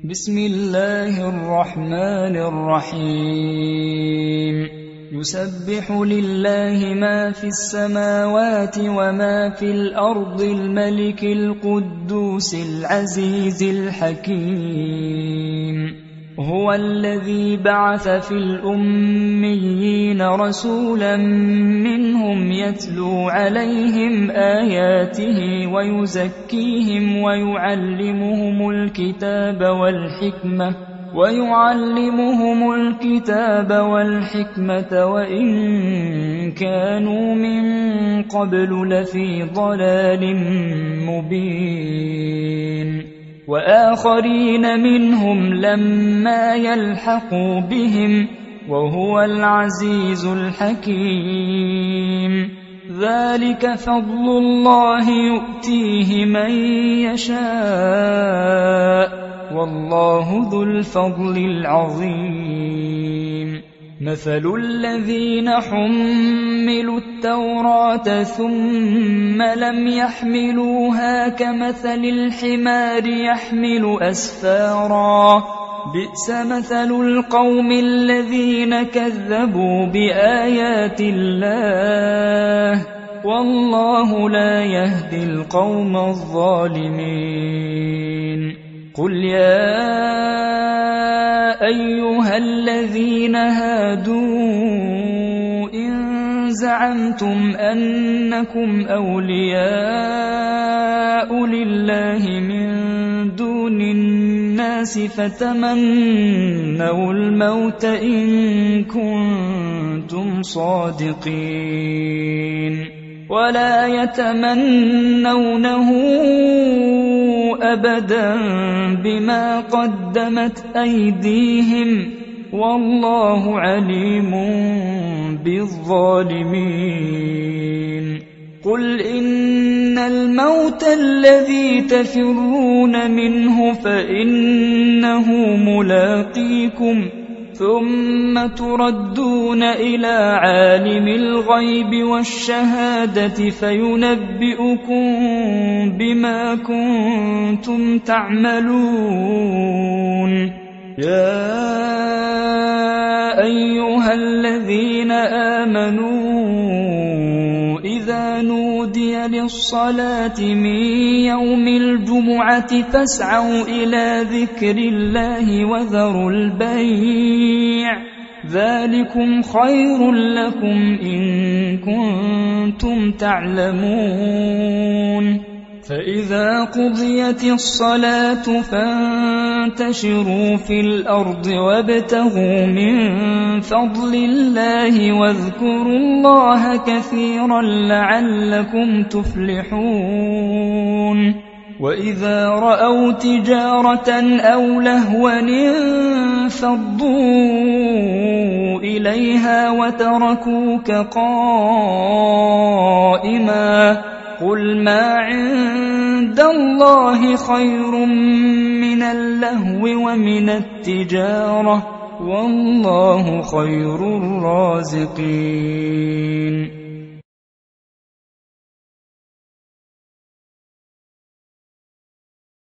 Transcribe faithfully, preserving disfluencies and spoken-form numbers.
بسم الله الرحمن الرحيم يسبح لله ما في السماوات وما في الأرض الملك القدوس العزيز الحكيم هو الذي بعث في الأميين رسولا منهم يتلو عليهم آياته ويزكيهم ويعلمهم الكتاب والحكمة ويعلمهم الكتاب والحكمة وإن كانوا من قبل لفي ضلال مبين وآخرين منهم لما يلحقوا بهم وهو العزيز الحكيم ذلك فضل الله يؤتيه من يشاء والله ذو الفضل العظيم مثل الذين حملوا التوراة ثم لم يحملوها كمثل الحمار يحمل أسفارا بئس مثل القوم الذين كذبوا بآيات الله والله لا يهدي القوم الظالمين قل يا أيها الذين هادوا إن زعمتم أنكم أولياء لله من دون الناس فتمنوا الموت إن كنتم صادقين ولا يتمنونه أبدا بما قدمت أيديهم والله عليم بالظالمين قل إن الموت الذي تفرون منه فإنه ملاقيكم ثم تردون إلى عالم الغيب والشهادة فينبئكم بما كنتم تعملون يا أيها الذين آمنوا إذا نودي للصلاة من يوم الجمعة فاسعوا إلى ذكر الله وذروا البيع ذلكم خير لكم إن كنتم تعلمون فإذا قضيت الصلاة فانتشروا في الأرض وابتغوا من فضل الله واذكروا الله كثيرا لعلكم تفلحون وإذا رأوا تجارة أو لهوا انفضوا إليها وتركوك قائما قل ما عند الله خير من اللهو ومن التجارة والله خير الرازقين